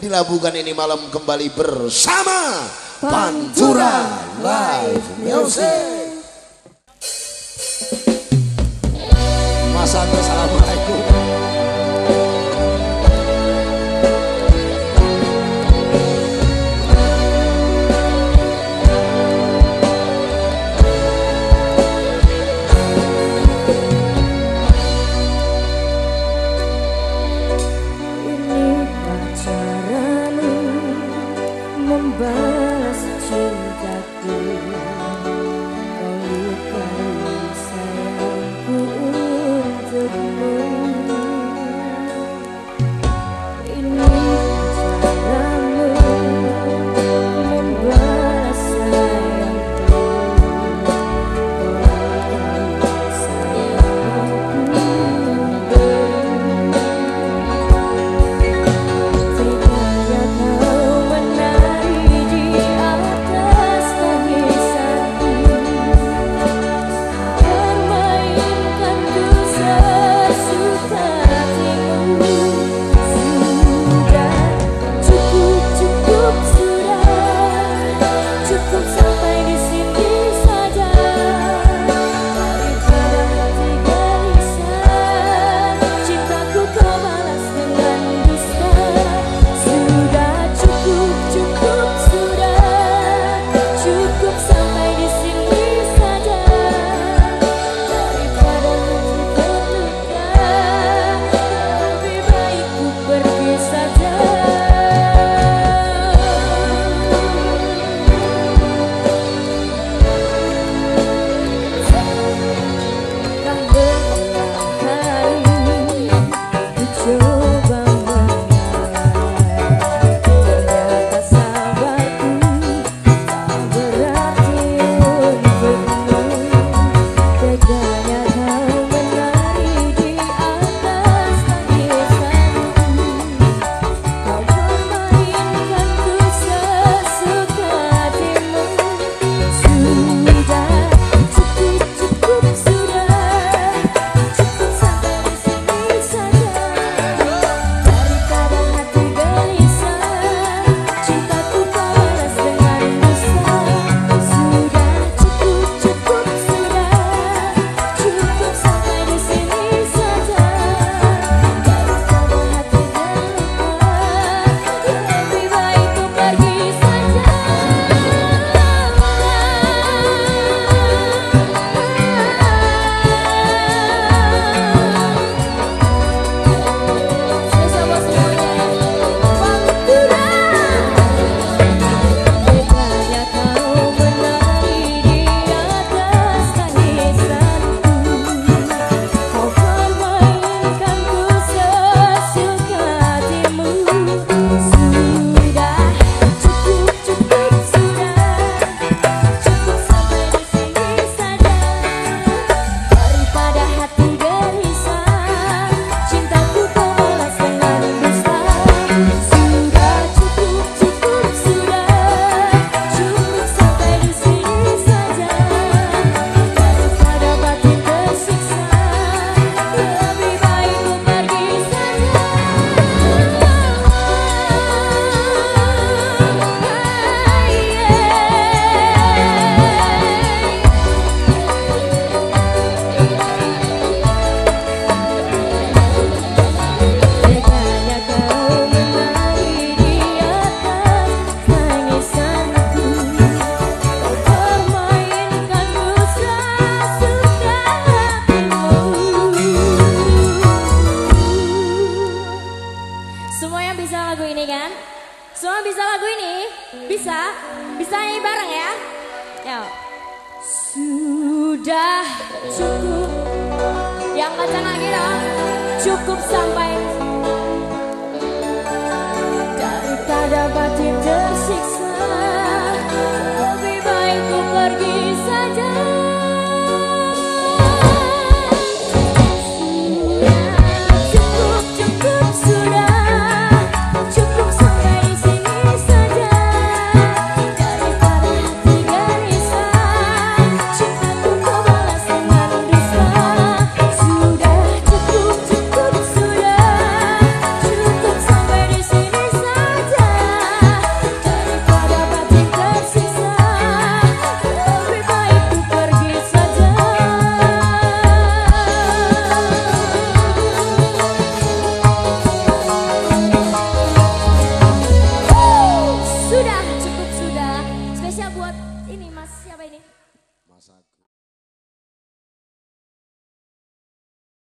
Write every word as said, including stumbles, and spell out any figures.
Dilabuhkan ini malam kembali bersama Pantura Live Music. Mas Anda, assalamualaikum. Membalas cintaku, kau lukai sayangku untukmu. Ini caramu membalas sayangku, kau lukai sayangku. Teganya kau menari di atas tangisanku, permainkanku sesuka hatimu. Sudah cukup, cukup sudah, cukup sampai di sini saja. Daripada hati gelisah, cintaku kau balas dengan dusta. Sudah cukup, cukup sudah, cukup sampai di sini saja. Daripada hati terluka, lebih baik ku pergi saja. Telah berulang kali ku coba mengalah, ternyata sabarku tak berarti untukmu. Teganya kau menari di atas tangisanku, kau permainkanku sesuka hatimu. Sudah cukup, cukup sudah, cukup sampai di sini saja. Daripada hati gelisah, cintaku kau balas dengan dusta. Sudah cukup, cukup sudah, cukup sampai di sini saja. Daripada hati terluka, lebih baik ku pergi saja. Spesial buat semuanya, Pantura. Teganya kau menari di atas tangisanku, kau permainkanku sesuka hatimu. Sudah cukup, cukup sudah, cukup sampai di sini saja. Daripada hati gelisah, cintaku kau balas dengan dusta. Sudah cukup, cukup sudah, cukup sampai di sini saja. Daripada batin tersiksa, lebih baik ku pergi saja. Teganya kau menari di atas tangisanku, kau permainkanku sesuka hatimu. Semua yang bisa lagu ini kan? Semua bisa lagu ini? Bisa? Bisa nyanyi bareng ya? Yuk. Sudah cukup. Yang kencang lagi dong. Cukup sampai. Daripada batin tersiksa, lebih baik ku pergi saja. Cukup, cukup sudah, cukup sampai di sini saja. Daripada hati gelisah, cintaku kau balas dengan dusta. Sudah cukup, cukup sudah. spesial buat ini Mas siapa ini? Mas Agus.